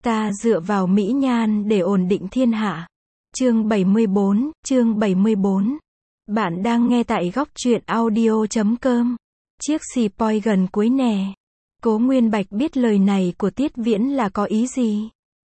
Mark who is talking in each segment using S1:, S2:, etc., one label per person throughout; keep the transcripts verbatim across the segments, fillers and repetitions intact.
S1: Ta dựa vào mỹ nhan để ổn định thiên hạ. Chương bảy mươi bốn, chương bảy mươi bốn. Bạn đang nghe tại góc truyện audio chấm com. Chiếc xì poi gần cuối nè. Cố Nguyên Bạch biết lời này của Tiết Viễn là có ý gì.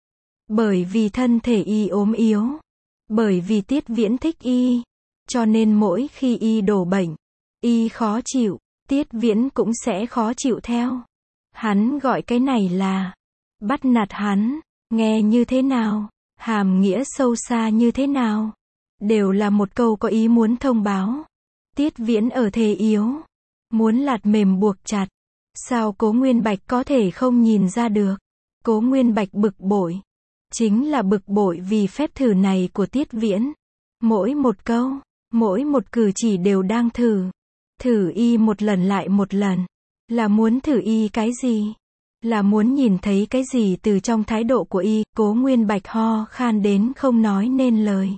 S1: Bởi vì thân thể y ốm yếu. Bởi vì Tiết Viễn thích y. Cho nên mỗi khi y đổ bệnh, y khó chịu, Tiết Viễn cũng sẽ khó chịu theo. Hắn gọi cái này là bắt nạt hắn. Nghe như thế nào? Hàm nghĩa sâu xa như thế nào? Đều là một câu có ý muốn thông báo. Tiết Viễn ở thế yếu. Muốn lạt mềm buộc chặt. Sao Cố Nguyên Bạch có thể không nhìn ra được? Cố Nguyên Bạch bực bội. Chính là bực bội vì phép thử này của Tiết Viễn. Mỗi một câu, mỗi một cử chỉ đều đang thử. Thử y một lần lại một lần. Là muốn thử y cái gì? Là muốn nhìn thấy cái gì từ trong thái độ của y? Cố Nguyên Bạch ho khan đến không nói nên lời.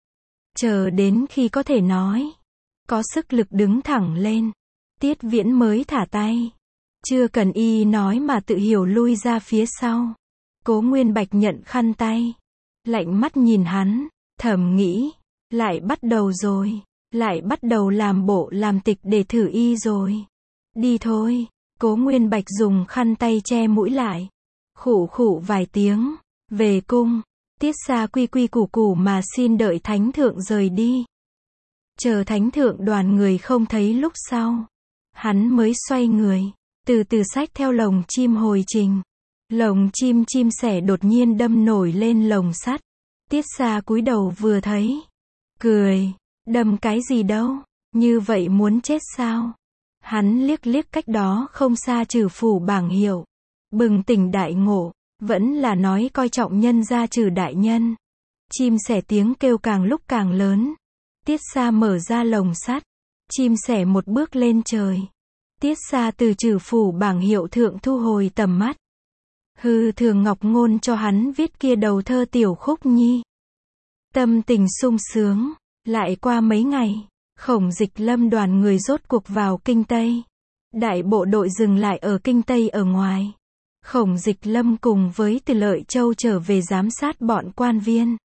S1: Chờ đến khi có thể nói, có sức lực đứng thẳng lên, Tiết Viễn mới thả tay. Chưa cần y nói mà tự hiểu lui ra phía sau. Cố Nguyên Bạch nhận khăn tay, lạnh mắt nhìn hắn, thầm nghĩ, lại bắt đầu rồi, lại bắt đầu làm bộ làm tịch để thử y rồi. Đi thôi. Cố Nguyên Bạch dùng khăn tay che mũi lại, khụ khụ vài tiếng, về cung. Tiết Xa quy quy củ củ mà xin đợi thánh thượng rời đi. Chờ thánh thượng đoàn người không thấy lúc sau, hắn mới xoay người, từ từ xách theo lồng chim hồi trình. Lồng chim chim sẻ đột nhiên đâm nổi lên lồng sắt. Tiết Xa cúi đầu vừa thấy, cười, đâm cái gì đâu, như vậy muốn chết sao? Hắn liếc liếc cách đó không xa Trừ phủ bảng hiệu, bừng tỉnh đại ngộ, vẫn là nói coi trọng nhân gia Trừ đại nhân. Chim sẻ tiếng kêu càng lúc càng lớn. Tiết Xa mở ra lồng sắt, chim sẻ một bước lên trời. Tiết Xa từ Trừ phủ bảng hiệu thượng thu hồi tầm mắt. Hư Thường Ngọc Ngôn cho hắn viết kia đầu thơ tiểu khúc nhi. Tâm tình sung sướng. Lại qua mấy ngày, Khổng Dịch Lâm đoàn người rốt cuộc vào Kinh Tây. Đại bộ đội dừng lại ở Kinh Tây ở ngoài. Khổng Dịch Lâm cùng với Từ Lợi Châu trở về giám sát bọn quan viên.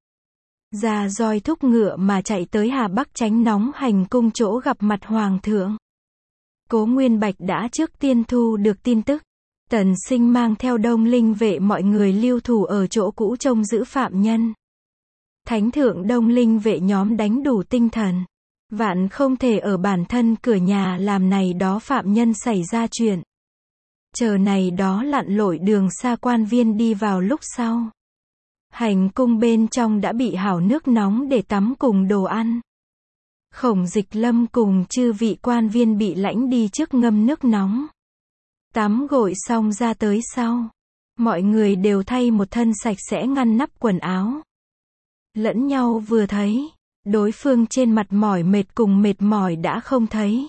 S1: Ra roi thúc ngựa mà chạy tới Hà Bắc tránh nóng hành cung chỗ gặp mặt Hoàng thượng. Cố Nguyên Bạch đã trước tiên thu được tin tức. Tần Sinh mang theo Đông Linh vệ mọi người lưu thủ ở chỗ cũ trông giữ phạm nhân. Thánh thượng Đông Linh vệ nhóm đánh đủ tinh thần. Vạn không thể ở bản thân cửa nhà làm này đó phạm nhân xảy ra chuyện. Chờ này đó lặn lội đường xa quan viên đi vào lúc sau. Hành cung bên trong đã bị hảo nước nóng để tắm cùng đồ ăn. Khổng Dịch Lâm cùng chư vị quan viên bị lãnh đi trước ngâm nước nóng. Tắm gội xong ra tới sau. Mọi người đều thay một thân sạch sẽ ngăn nắp quần áo. Lẫn nhau vừa thấy, đối phương trên mặt mỏi mệt cùng mệt mỏi đã không thấy.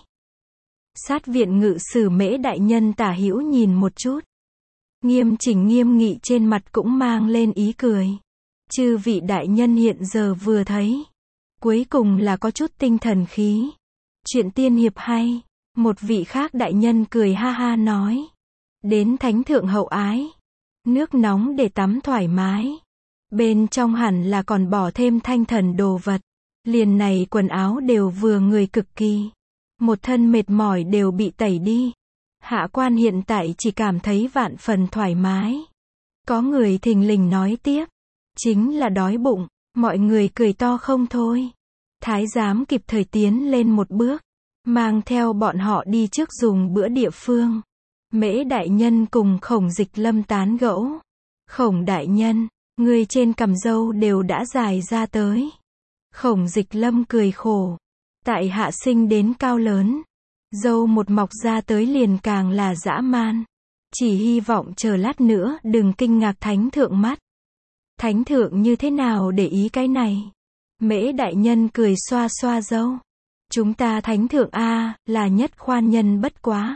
S1: Sát viện ngự sử Mễ đại nhân tả hữu nhìn một chút. Nghiêm chỉnh nghiêm nghị trên mặt cũng mang lên ý cười. Chư vị đại nhân hiện giờ vừa thấy. Cuối cùng là có chút tinh thần khí. Chuyện tiên hiệp hay. Một vị khác đại nhân cười ha ha nói. Đến thánh thượng hậu ái. Nước nóng để tắm thoải mái. Bên trong hẳn là còn bỏ thêm thanh thần đồ vật. Liền này quần áo đều vừa người cực kỳ. Một thân mệt mỏi đều bị tẩy đi. Hạ quan hiện tại chỉ cảm thấy vạn phần thoải mái. Có người thình lình nói tiếp. Chính là đói bụng. Mọi người cười to không thôi. Thái giám kịp thời tiến lên một bước. Mang theo bọn họ đi trước dùng bữa địa phương. Mễ đại nhân cùng Khổng Dịch Lâm tán gẫu. Khổng đại nhân, người trên cằm râu đều đã dài ra tới. Khổng Dịch Lâm cười khổ. Tại hạ sinh đến cao lớn. Râu một mọc ra tới liền càng là dã man. Chỉ hy vọng chờ lát nữa đừng kinh ngạc thánh thượng mắt. Thánh thượng như thế nào để ý cái này? Mễ đại nhân cười xoa xoa râu. Chúng ta thánh thượng A, là nhất khoan nhân bất quá.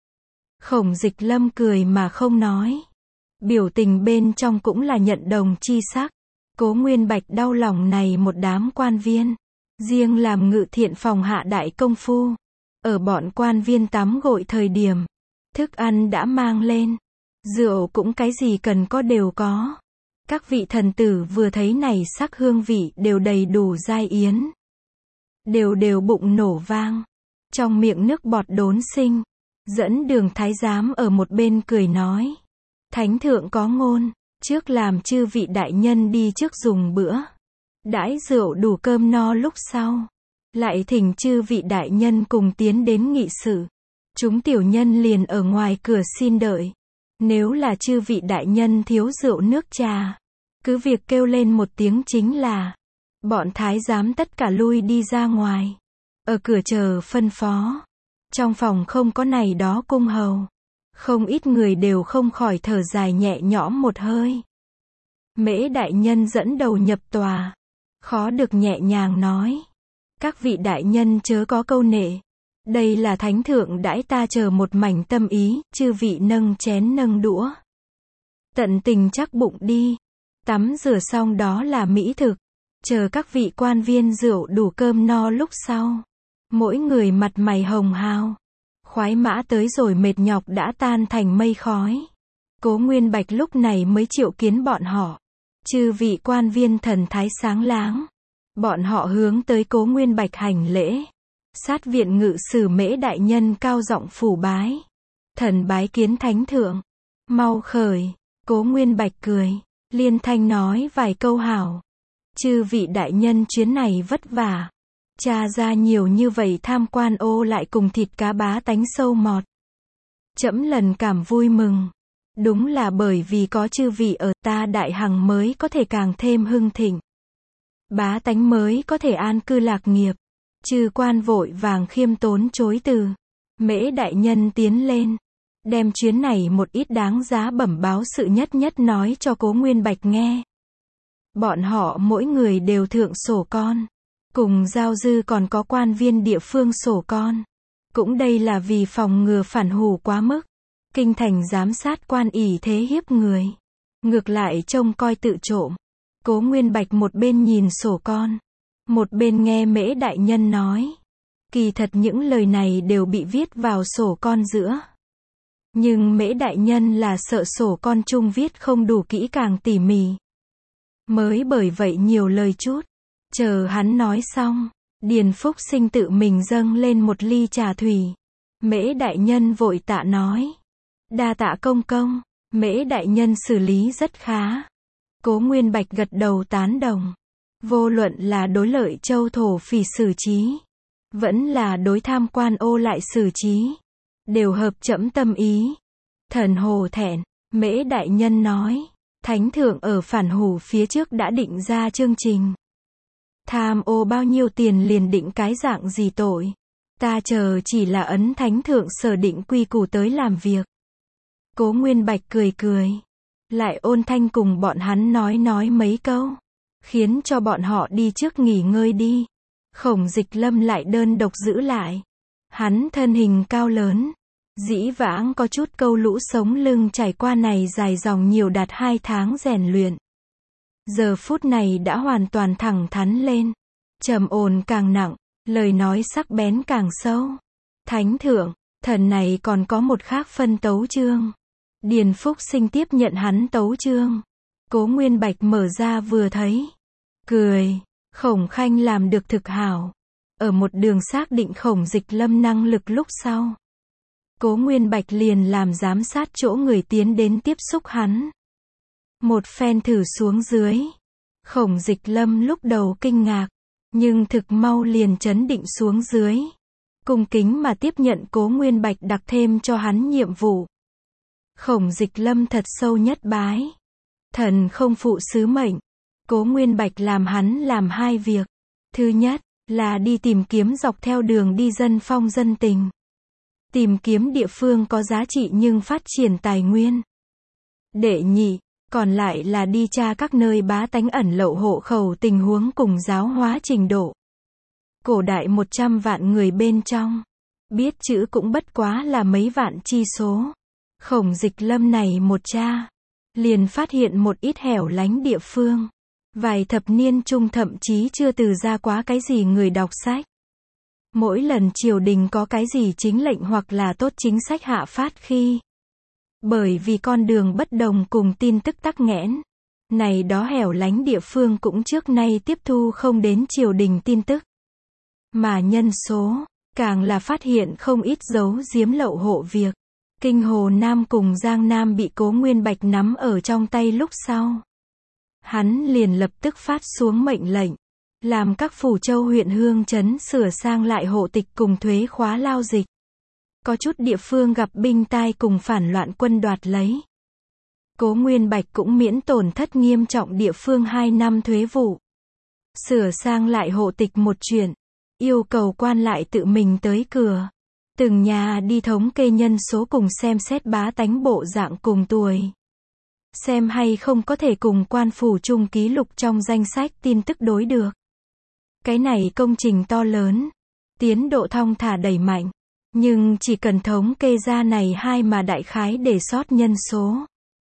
S1: Khổng Dịch Lâm cười mà không nói. Biểu tình bên trong cũng là nhận đồng chi sắc. Cố Nguyên Bạch đau lòng này một đám quan viên. Riêng làm ngự thiện phòng hạ đại công phu. Ở bọn quan viên tắm gội thời điểm. Thức ăn đã mang lên. Rượu cũng cái gì cần có đều có. Các vị thần tử vừa thấy này sắc hương vị đều đầy đủ giai yến. Đều đều bụng nổ vang. Trong miệng nước bọt đốn sinh. Dẫn đường thái giám ở một bên cười nói. Thánh thượng có ngôn, trước làm chư vị đại nhân đi trước dùng bữa. Đãi rượu đủ cơm no lúc sau. Lại thỉnh chư vị đại nhân cùng tiến đến nghị sự. Chúng tiểu nhân liền ở ngoài cửa xin đợi. Nếu là chư vị đại nhân thiếu rượu nước trà, cứ việc kêu lên một tiếng chính là. Bọn thái giám tất cả lui đi ra ngoài. Ở cửa chờ phân phó. Trong phòng không có này đó cung hầu. Không ít người đều không khỏi thở dài nhẹ nhõm một hơi. Mễ đại nhân dẫn đầu nhập tòa. Khó được nhẹ nhàng nói. Các vị đại nhân chớ có câu nệ. Đây là thánh thượng đãi ta chờ một mảnh tâm ý, chư vị nâng chén nâng đũa. Tận tình chắc bụng đi. Tắm rửa xong đó là mỹ thực. Chờ các vị quan viên rượu đủ cơm no lúc sau. Mỗi người mặt mày hồng hào. Khoái mã tới rồi mệt nhọc đã tan thành mây khói. Cố Nguyên Bạch lúc này mới triệu kiến bọn họ. Chư vị quan viên thần thái sáng láng. Bọn họ hướng tới Cố Nguyên Bạch hành lễ. Sát viện ngự sử Mễ đại nhân cao giọng phủ bái. Thần bái kiến thánh thượng. Mau khởi. Cố Nguyên Bạch cười. Liên thanh nói vài câu hảo. Chư vị đại nhân chuyến này vất vả. Cha ra nhiều như vậy tham quan ô lại cùng thịt cá bá tánh sâu mọt. Trẫm lần cảm vui mừng. Đúng là bởi vì có chư vị ở ta đại hằng mới có thể càng thêm hưng thịnh. Bá tánh mới có thể an cư lạc nghiệp. Chư quan vội vàng khiêm tốn chối từ. Mễ đại nhân tiến lên. Đem chuyến này một ít đáng giá bẩm báo sự nhất nhất nói cho Cố Nguyên Bạch nghe. Bọn họ mỗi người đều thượng sổ con. Cùng giao dư còn có quan viên địa phương sổ con. Cũng đây là vì phòng ngừa phản hủ quá mức. Kinh thành giám sát quan ỷ thế hiếp người. Ngược lại trông coi tự trộm. Cố Nguyên Bạch một bên nhìn sổ con. Một bên nghe Mễ đại nhân nói. Kỳ thật những lời này đều bị viết vào sổ con giữa. Nhưng Mễ đại nhân là sợ sổ con chung viết không đủ kỹ càng tỉ mỉ. Mới bởi vậy nhiều lời chút. Chờ hắn nói xong, Điền Phúc Sinh tự mình dâng lên một ly trà thủy. Mễ đại nhân vội tạ nói. Đa tạ công công. Mễ đại nhân xử lý rất khá. Cố Nguyên Bạch gật đầu tán đồng. Vô luận là đối lợi châu thổ phỉ xử trí. Vẫn là đối tham quan ô lại xử trí. Đều hợp trẫm tâm ý. Thần hồ thẹn. Mễ đại nhân nói. Thánh thượng ở phản hủ phía trước đã định ra chương trình. Tham ô bao nhiêu tiền liền định cái dạng gì tội. Ta chờ chỉ là ấn thánh thượng sở định quy củ tới làm việc. Cố Nguyên Bạch cười cười. Lại ôn thanh cùng bọn hắn nói nói mấy câu. Khiến cho bọn họ đi trước nghỉ ngơi đi. Khổng Dịch Lâm lại đơn độc giữ lại. Hắn thân hình cao lớn. Dĩ vãng có chút câu lũ sống lưng trải qua này dài dòng nhiều đạt hai tháng rèn luyện. Giờ phút này đã hoàn toàn thẳng thắn lên. Trầm ổn càng nặng, lời nói sắc bén càng sâu. Thánh thượng, thần này còn có một khác phân tấu chương. Điền Phúc Sinh tiếp nhận hắn tấu chương. Cố Nguyên Bạch mở ra vừa thấy. Cười, Khổng Khanh làm được thực hảo. Ở một đường xác định Khổng Dịch Lâm năng lực lúc sau. Cố Nguyên Bạch liền làm giám sát chỗ người tiến đến tiếp xúc hắn. Một phen thử xuống dưới. Khổng Dịch Lâm lúc đầu kinh ngạc. Nhưng thực mau liền chấn định xuống dưới. Cung kính mà tiếp nhận Cố Nguyên Bạch đặc thêm cho hắn nhiệm vụ. Khổng Dịch Lâm thật sâu nhất bái. Thần không phụ sứ mệnh. Cố Nguyên Bạch làm hắn làm hai việc. Thứ nhất, là đi tìm kiếm dọc theo đường đi dân phong dân tình. Tìm kiếm địa phương có giá trị nhưng phát triển tài nguyên. Đệ nhị, còn lại là đi tra các nơi bá tánh ẩn lậu hộ khẩu tình huống cùng giáo hóa trình độ. Cổ đại một trăm vạn người bên trong. Biết chữ cũng bất quá là mấy vạn chi số. Khổng Dịch Lâm này một tra. Liền phát hiện một ít hẻo lánh địa phương. Vài thập niên chung thậm chí chưa từ ra quá cái gì người đọc sách. Mỗi lần triều đình có cái gì chính lệnh hoặc là tốt chính sách hạ phát khi. Bởi vì con đường bất đồng cùng tin tức tắc nghẽn. Này đó hẻo lánh địa phương cũng trước nay tiếp thu không đến triều đình tin tức. Mà nhân số, càng là phát hiện không ít giấu giếm lậu hộ việc. Kinh Hồ Nam cùng Giang Nam bị Cố Nguyên Bạch nắm ở trong tay lúc sau. Hắn liền lập tức phát xuống mệnh lệnh, làm các phủ châu huyện hương trấn sửa sang lại hộ tịch cùng thuế khóa lao dịch. Có chút địa phương gặp binh tai cùng phản loạn quân đoạt lấy. Cố Nguyên Bạch cũng miễn tổn thất nghiêm trọng địa phương hai năm thuế vụ. Sửa sang lại hộ tịch một chuyện, yêu cầu quan lại tự mình tới cửa. Từng nhà đi thống kê nhân số cùng xem xét bá tánh bộ dạng cùng tuổi. Xem hay không có thể cùng quan phủ chung ký lục trong danh sách tin tức đối được. Cái này công trình to lớn, tiến độ thong thả đẩy mạnh. Nhưng chỉ cần thống kê ra này hai mà đại khái để sót nhân số.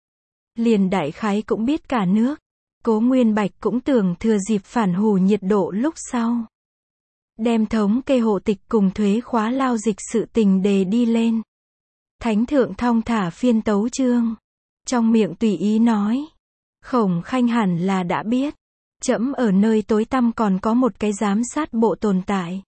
S1: Liền đại khái cũng biết cả nước. Cố Nguyên Bạch cũng tưởng thừa dịp phản hù nhiệt độ lúc sau. Đem thống kê hộ tịch cùng thuế khóa lao dịch sự tình đề đi lên. Thánh thượng thong thả phiên tấu chương. Trong miệng tùy ý nói. Khổng Khanh hẳn là đã biết. Trẫm ở nơi tối tăm còn có một cái giám sát bộ tồn tại.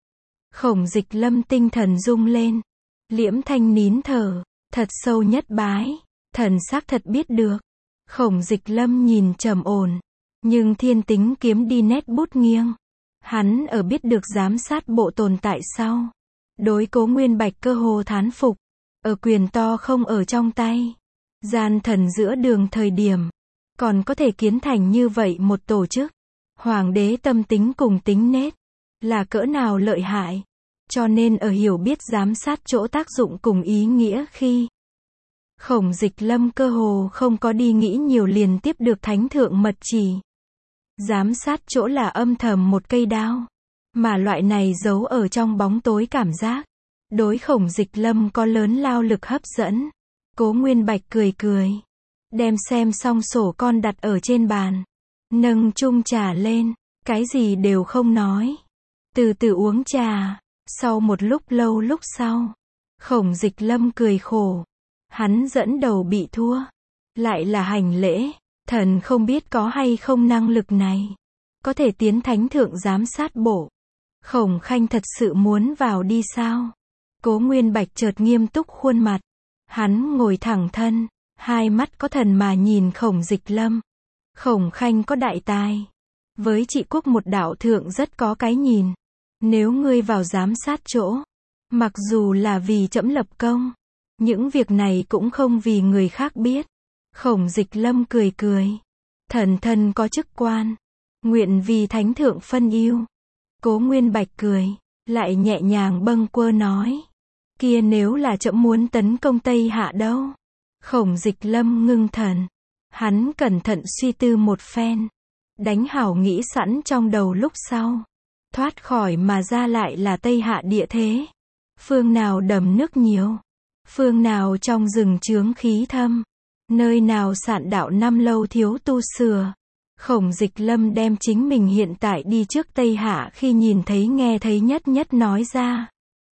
S1: Khổng Dịch Lâm tinh thần rung lên. Liễm thanh nín thở. Thật sâu nhất bái. Thần xác thật biết được. Khổng Dịch Lâm nhìn trầm ổn. Nhưng thiên tính kiếm đi nét bút nghiêng. Hắn ở biết được giám sát bộ tồn tại sau. Đối Cố Nguyên Bạch cơ hồ thán phục. Ở quyền to không ở trong tay. Gian thần giữa đường thời điểm. Còn có thể kiến thành như vậy một tổ chức. Hoàng đế tâm tính cùng tính nết. Là cỡ nào lợi hại. Cho nên ở hiểu biết giám sát chỗ tác dụng cùng ý nghĩa khi. Khổng Dịch Lâm cơ hồ không có đi nghĩ nhiều liền tiếp được thánh thượng mật chỉ. Giám sát chỗ là âm thầm một cây đao. Mà loại này giấu ở trong bóng tối cảm giác. Đối Khổng Dịch Lâm có lớn lao lực hấp dẫn. Cố Nguyên Bạch cười cười. Đem xem xong sổ con đặt ở trên bàn. Nâng chung trà lên. Cái gì đều không nói. Từ từ uống trà. Sau một lúc lâu lúc sau. Khổng Dịch Lâm cười khổ. Hắn dẫn đầu bị thua. Lại là hành lễ. Thần không biết có hay không năng lực này. Có thể tiến thánh thượng giám sát bộ. Khổng Khanh thật sự muốn vào đi sao? Cố Nguyên Bạch chợt nghiêm túc khuôn mặt. Hắn ngồi thẳng thân. Hai mắt có thần mà nhìn Khổng Dịch Lâm. Khổng Khanh có đại tài. Với trị quốc một đạo thượng rất có cái nhìn. Nếu ngươi vào giám sát chỗ. Mặc dù là vì trẫm lập công. Những việc này cũng không vì người khác biết. Khổng Dịch Lâm cười cười. Thần thân có chức quan. Nguyện vì thánh thượng phân ưu. Cố Nguyên Bạch cười. Lại nhẹ nhàng bâng quơ nói. Kia nếu là trẫm muốn tấn công Tây Hạ đâu? Khổng Dịch Lâm ngưng thần. Hắn cẩn thận suy tư một phen. Đánh hảo nghĩ sẵn trong đầu lúc sau. Thoát khỏi mà ra lại là Tây Hạ địa thế. Phương nào đầm nước nhiều. Phương nào trong rừng chướng khí thâm. Nơi nào sạn đạo năm lâu thiếu tu sửa. Khổng Dịch Lâm đem chính mình hiện tại đi trước Tây Hạ khi nhìn thấy nghe thấy nhất nhất nói ra.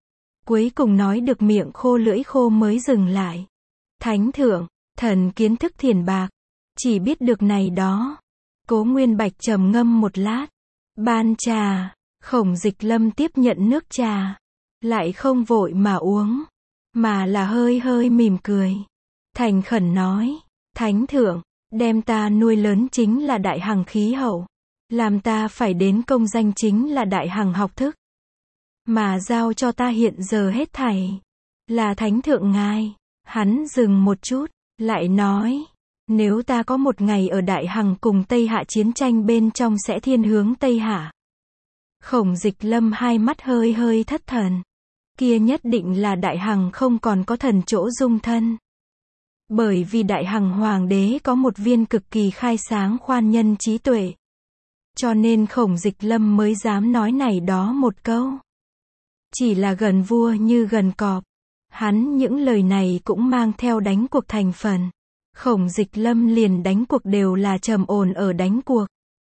S1: Cuối cùng nói được miệng khô lưỡi khô mới dừng lại. Thánh thượng, thần kiến thức thiền bạc. Chỉ biết được này đó. Cố Nguyên Bạch trầm ngâm một lát. Ban trà. Khổng Dịch Lâm tiếp nhận nước trà. Lại không vội mà uống. Mà là hơi hơi mỉm cười. Thành khẩn nói. Thánh thượng, đem ta nuôi lớn chính là đại hằng khí hậu. Làm ta phải đến công danh chính là đại hằng học thức. Mà giao cho ta hiện giờ hết thảy. Là thánh thượng ngài. Hắn dừng một chút. Lại nói. Nếu ta có một ngày ở đại hằng cùng Tây Hạ chiến tranh bên trong sẽ thiên hướng Tây Hạ. Khổng Dịch Lâm hai mắt hơi hơi thất thần. Kia nhất định là đại hằng không còn có thần chỗ dung thân. Bởi vì đại hằng hoàng đế có một viên cực kỳ khai sáng khoan nhân trí tuệ. Cho nên Khổng Dịch Lâm mới dám nói này đó một câu. Chỉ là gần vua như gần cọp. Hắn những lời này cũng mang theo đánh cuộc thành phần. Khổng Dịch Lâm liền đánh cuộc đều là trầm ổn ở đánh cuộc.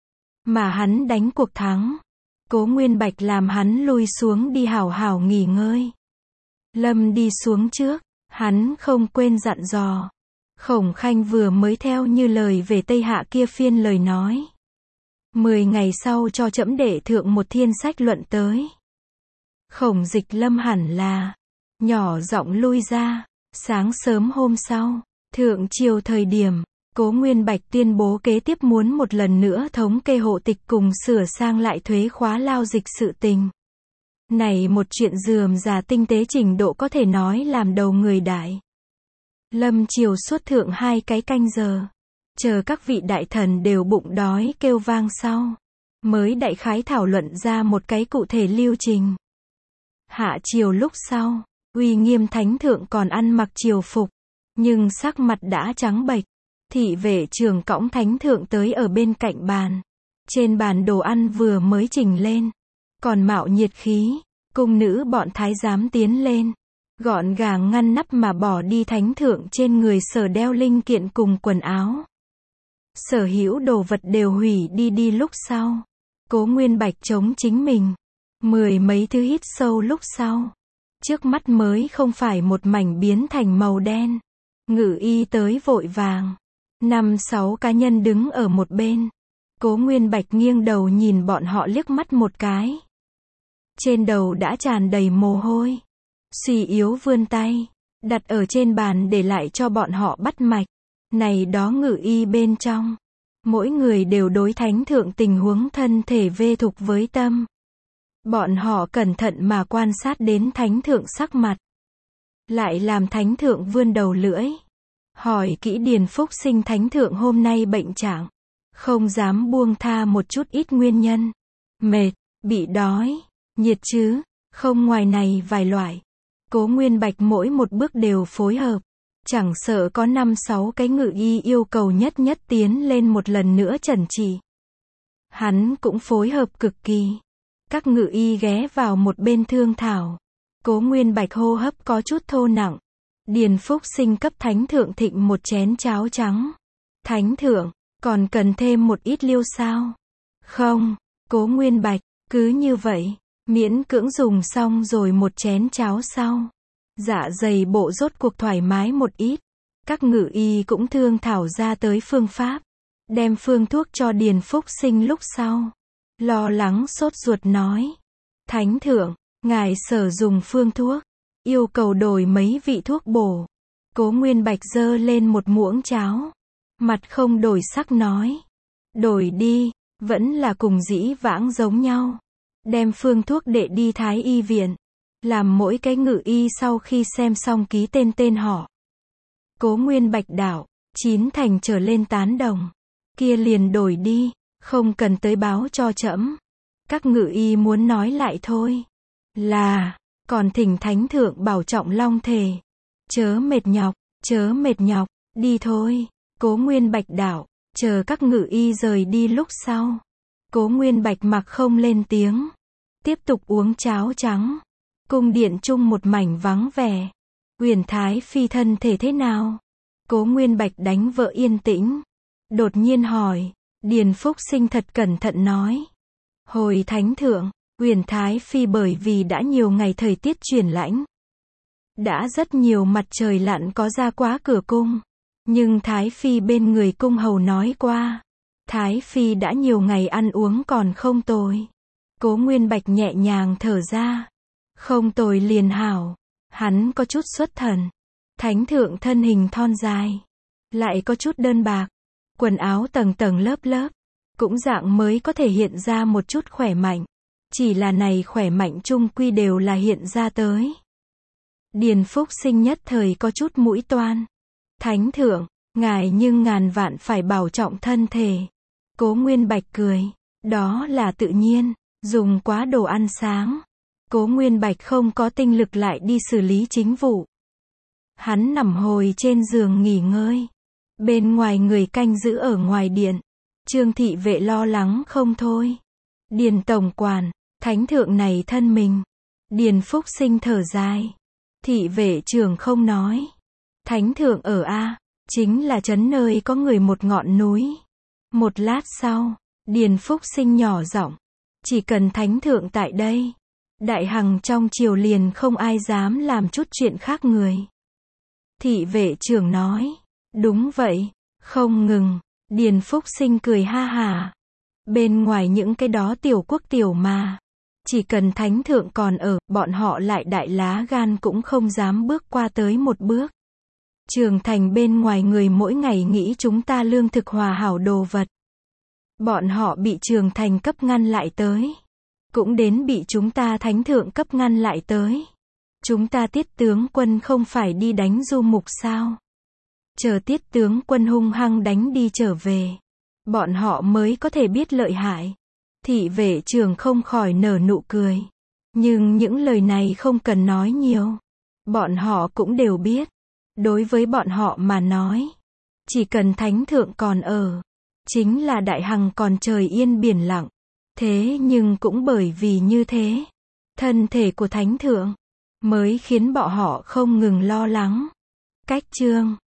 S1: Mà hắn đánh cuộc thắng. Cố Nguyên Bạch làm hắn lui xuống đi hảo hảo nghỉ ngơi. Lâm đi xuống trước. Hắn không quên dặn dò. Khổng Khanh vừa mới theo như lời về Tây Hạ kia phiên lời nói. Mười ngày sau cho trẫm đệ thượng một thiên sách luận tới. Khổng Dịch Lâm hẳn là nhỏ giọng lui ra. Sáng sớm hôm sau, thượng triều thời điểm, Cố Nguyên Bạch tuyên bố kế tiếp muốn một lần nữa thống kê hộ tịch cùng sửa sang lại thuế khóa lao dịch sự tình. Này một chuyện rườm rà tinh tế trình độ có thể nói làm đầu người đại. Lâm triều suốt thượng hai cái canh giờ. Chờ các vị đại thần đều bụng đói kêu vang sau. Mới đại khái thảo luận ra một cái cụ thể lưu trình. Hạ triều lúc sau, uy nghiêm thánh thượng còn ăn mặc triều phục. Nhưng sắc mặt đã trắng bệch. Thị vệ trưởng cõng thánh thượng tới ở bên cạnh bàn. Trên bàn đồ ăn vừa mới trình lên. Còn mạo nhiệt khí, cung nữ bọn thái giám tiến lên. Gọn gàng ngăn nắp mà bỏ đi thánh thượng trên người sở đeo linh kiện cùng quần áo. Sở hữu đồ vật đều hủy đi đi lúc sau. Cố Nguyên Bạch chống chính mình. Mười mấy thứ hít sâu lúc sau. Trước mắt mới không phải một mảnh biến thành màu đen. Ngự y tới vội vàng. Năm sáu cá nhân đứng ở một bên. Cố Nguyên Bạch nghiêng đầu nhìn bọn họ liếc mắt một cái. Trên đầu đã tràn đầy mồ hôi. Suy yếu vươn tay. Đặt ở trên bàn để lại cho bọn họ bắt mạch. Này đó ngự y bên trong. Mỗi người đều đối thánh thượng tình huống thân thể vê thục với tâm. Bọn họ cẩn thận mà quan sát đến thánh thượng sắc mặt. Lại làm thánh thượng vươn đầu lưỡi. Hỏi kỹ Điền Phúc Sinh thánh thượng hôm nay bệnh trạng. Không dám buông tha một chút ít nguyên nhân. Mệt, bị đói, nhiệt chứ, không ngoài này vài loại. Cố Nguyên Bạch mỗi một bước đều phối hợp. Chẳng sợ có năm sáu cái ngự y yêu cầu nhất nhất tiến lên một lần nữa chẩn trị. Hắn cũng phối hợp cực kỳ. Các ngự y ghé vào một bên thương thảo. Cố Nguyên Bạch hô hấp có chút thô nặng. Điền Phúc Sinh cấp thánh thượng thịnh một chén cháo trắng. Thánh thượng, còn cần thêm một ít liêu sao? Không, Cố Nguyên Bạch, cứ như vậy, miễn cưỡng dùng xong rồi một chén cháo sau. Dạ dày bộ rốt cuộc thoải mái một ít. Các ngự y cũng thương thảo ra tới phương pháp. Đem phương thuốc cho Điền Phúc Sinh lúc sau. Lo lắng sốt ruột nói. Thánh thượng, ngài sở dùng phương thuốc. Yêu cầu đổi mấy vị thuốc bổ. Cố Nguyên Bạch dơ lên một muỗng cháo. Mặt không đổi sắc nói. Đổi đi, vẫn là cùng dĩ vãng giống nhau. Đem phương thuốc đệ đi Thái y viện. Làm mỗi cái ngự y sau khi xem xong ký tên tên họ. Cố Nguyên Bạch đảo, chín thành trở lên tán đồng. Kia liền đổi đi, không cần tới báo cho trẫm. Các ngự y muốn nói lại thôi. Là, còn thỉnh thánh thượng bảo trọng long thể. Chớ mệt nhọc, chớ mệt nhọc, đi thôi. Cố Nguyên Bạch đảo, chờ các ngự y rời đi lúc sau. Cố Nguyên Bạch mặc không lên tiếng. Tiếp tục uống cháo trắng. Cung điện chung một mảnh vắng vẻ. Uyển Thái Phi thân thể thế nào? Cố Nguyên Bạch đánh vợ yên tĩnh. Đột nhiên hỏi. Điền Phúc Sinh thật cẩn thận nói. Hồi thánh thượng, Uyển Thái Phi bởi vì đã nhiều ngày thời tiết chuyển lạnh. Đã rất nhiều mặt trời lặn có ra quá cửa cung. Nhưng Thái Phi bên người cung hầu nói qua. Thái Phi đã nhiều ngày ăn uống còn không tồi. Cố Nguyên Bạch nhẹ nhàng thở ra. Không tồi liền hảo. Hắn có chút xuất thần. Thánh thượng thân hình thon dài. Lại có chút đơn bạc. Quần áo tầng tầng lớp lớp. Cũng dạng mới có thể hiện ra một chút khỏe mạnh. Chỉ là này khỏe mạnh chung quy đều là hiện ra tới. Điền Phúc Sinh nhất thời có chút mũi toan. Thánh thượng, ngài nhưng ngàn vạn phải bảo trọng thân thể. Cố Nguyên Bạch cười. Đó là tự nhiên. Dùng quá đồ ăn sáng. Cố Nguyên Bạch không có tinh lực lại đi xử lý chính vụ. Hắn nằm hồi trên giường nghỉ ngơi. Bên ngoài người canh giữ ở ngoài điện. Trương thị vệ lo lắng không thôi. Điền tổng quản, thánh thượng này thân mình. Điền Phúc Sinh thở dài. Thị vệ trưởng không nói. Thánh thượng ở A, chính là trấn nơi có người một ngọn núi. Một lát sau, Điền Phúc Sinh nhỏ giọng. Chỉ cần thánh thượng tại đây. Đại hằng trong triều liền không ai dám làm chút chuyện khác người. Thị vệ trưởng nói. Đúng vậy, không ngừng. Điền Phúc Sinh cười ha hả. Bên ngoài những cái đó tiểu quốc tiểu mà. Chỉ cần thánh thượng còn ở, bọn họ lại đại lá gan cũng không dám bước qua tới một bước. Trường thành bên ngoài người mỗi ngày nghĩ chúng ta lương thực hòa hảo đồ vật. Bọn họ bị trường thành cấp ngăn lại tới. Cũng đến bị chúng ta thánh thượng cấp ngăn lại tới. Chúng ta Tiết tướng quân không phải đi đánh Du Mục sao? Chờ Tiết tướng quân hung hăng đánh đi trở về. Bọn họ mới có thể biết lợi hại. Thị vệ trường không khỏi nở nụ cười. Nhưng những lời này không cần nói nhiều. Bọn họ cũng đều biết. Đối với bọn họ mà nói. Chỉ cần thánh thượng còn ở. Chính là đại hằng còn trời yên biển lặng. Thế nhưng cũng bởi vì như thế. Thân thể của thánh thượng. Mới khiến bọn họ không ngừng lo lắng. Cách chương